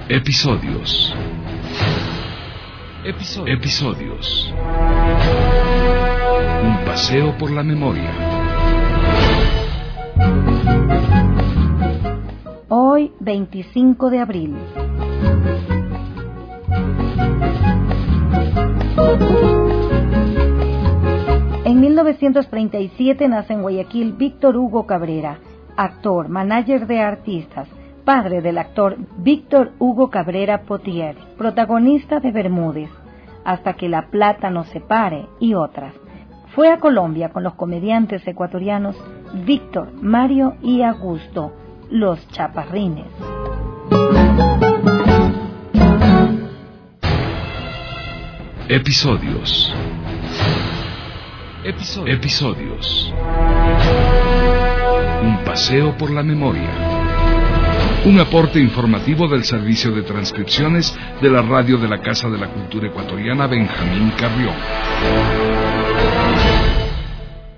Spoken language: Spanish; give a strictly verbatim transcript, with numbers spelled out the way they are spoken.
Episodios. Episodios. Episodios. Un paseo por la memoria. Hoy, veinticinco de abril. En mil novecientos treinta y siete nace en Guayaquil Víctor Hugo Cabrera, actor, manager de artistas, padre del actor Víctor Hugo Cabrera Potier, protagonista de Bermúdez, Hasta que la plata nos separe y otras. Fue a Colombia con los comediantes ecuatorianos Víctor, Mario y Augusto, los Chaparrines. Episodios. Episodios. Episodios. Un paseo por la memoria. Un aporte informativo del Servicio de Transcripciones de la Radio de la Casa de la Cultura Ecuatoriana Benjamín Carrión.